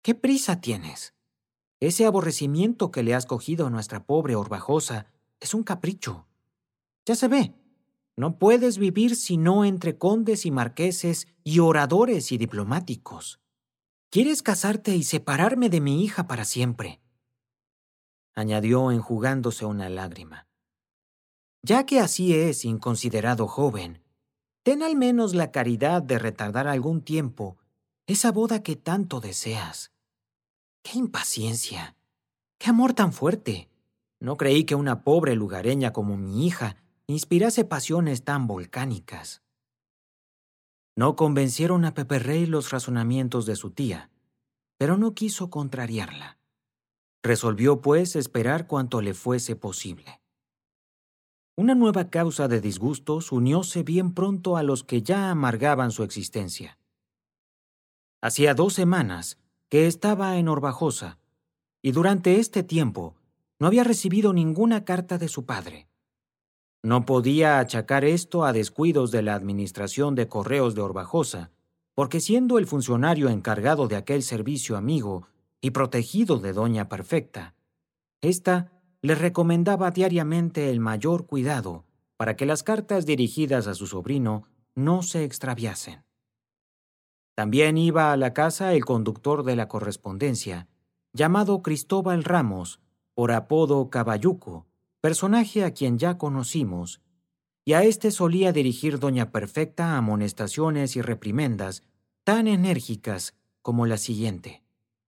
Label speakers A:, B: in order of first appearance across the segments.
A: ¿Qué prisa tienes? Ese aborrecimiento que le has cogido a nuestra pobre Orbajosa es un capricho. Ya se ve, no puedes vivir sino entre condes y marqueses y oradores y diplomáticos. ¿Quieres casarte y separarme de mi hija para siempre?», añadió enjugándose una lágrima. «Ya que así es, inconsiderado joven, ten al menos la caridad de retardar algún tiempo esa boda que tanto deseas. ¡Qué impaciencia! ¡Qué amor tan fuerte! No creí que una pobre lugareña como mi hija inspirase pasiones tan volcánicas». No convencieron a Peperrey los razonamientos de su tía, pero no quiso contrariarla. Resolvió, pues, esperar cuanto le fuese posible. Una nueva causa de disgustos unióse bien pronto a los que ya amargaban su existencia. Hacía 2 semanas que estaba en Orbajosa, y durante este tiempo no había recibido ninguna carta de su padre. No podía achacar esto a descuidos de la administración de correos de Orbajosa, porque siendo el funcionario encargado de aquel servicio amigo y protegido de Doña Perfecta, ésta le recomendaba diariamente el mayor cuidado para que las cartas dirigidas a su sobrino no se extraviasen. También iba a la casa el conductor de la correspondencia, llamado Cristóbal Ramos, por apodo Caballuco, personaje a quien ya conocimos, y a éste solía dirigir Doña Perfecta amonestaciones y reprimendas tan enérgicas como la siguiente: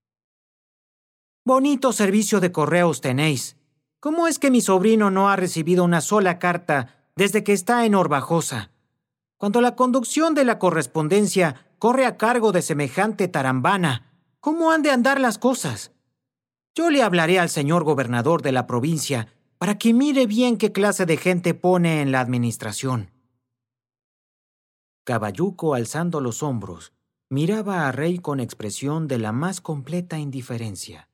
A: «Bonito servicio de correos tenéis. ¿Cómo es que mi sobrino no ha recibido una sola carta desde que está en Orbajosa? Cuando la conducción de la correspondencia corre a cargo de semejante tarambana, ¿cómo han de andar las cosas? Yo le hablaré al señor gobernador de la provincia para que mire bien qué clase de gente pone en la administración». Caballuco, alzando los hombros, miraba a Rey con expresión de la más completa indiferencia.